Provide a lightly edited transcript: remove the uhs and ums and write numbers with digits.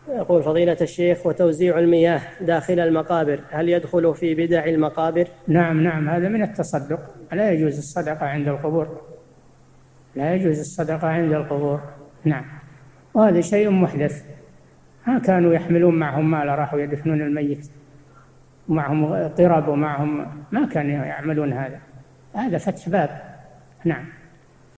يقول فضيلة الشيخ: وتوزيع المياه داخل المقابر هل يدخل في بدع المقابر؟ نعم نعم، هذا من التصدق، لا يجوز الصدقة عند القبور، لا يجوز الصدقة عند القبور. نعم، وهذا شيء محدث، ما كانوا يحملون معهم مال راحوا يدفنون الميت، ومعهم قرب ومعهم، ما كانوا يعملون هذا، هذا فتح باب. نعم.